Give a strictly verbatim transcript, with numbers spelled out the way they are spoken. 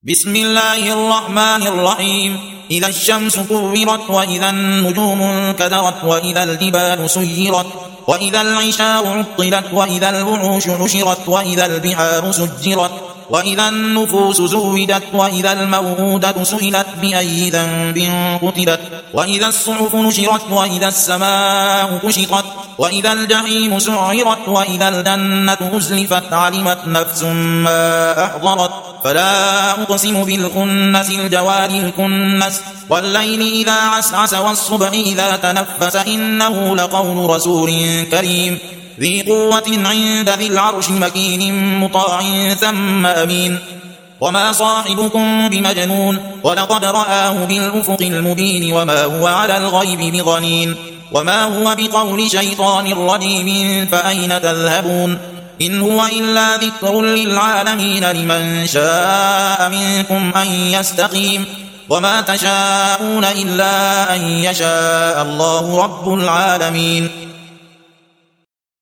بسم الله الرحمن الرحيم. إذا الشمس كورت وإذا النجوم انكدرت وإذا الجبال سيرت وإذا العشار عطلت وإذا الوحوش نشرت وإذا البحار سجرت وإذا النفوس زوجت وإذا الموءودة سئلت بأي ذنب قتلت وإذا الصحف نشرت وإذا السماء كشطت وإذا الجحيم سعرت وإذا الجنة أزلفت علمت نفس ما أحضرت فلا أقسم بالخنس الجوار الكنس والليل إذا عسعس والصبح إذا تنفس إنه لقول رسول كريم ذي قوة عند ذي العرش مكين مطاع ثم أمين وما صاحبكم بمجنون ولقد رآه بالأفق المبين وما هو على الغيب بضنين وما هو بقول شيطان رجيم فأين تذهبون إن هو إلا ذكر للعالمين لمن شاء منكم أن يستقيم وما تشاءون إلا أن يشاء الله رب العالمين.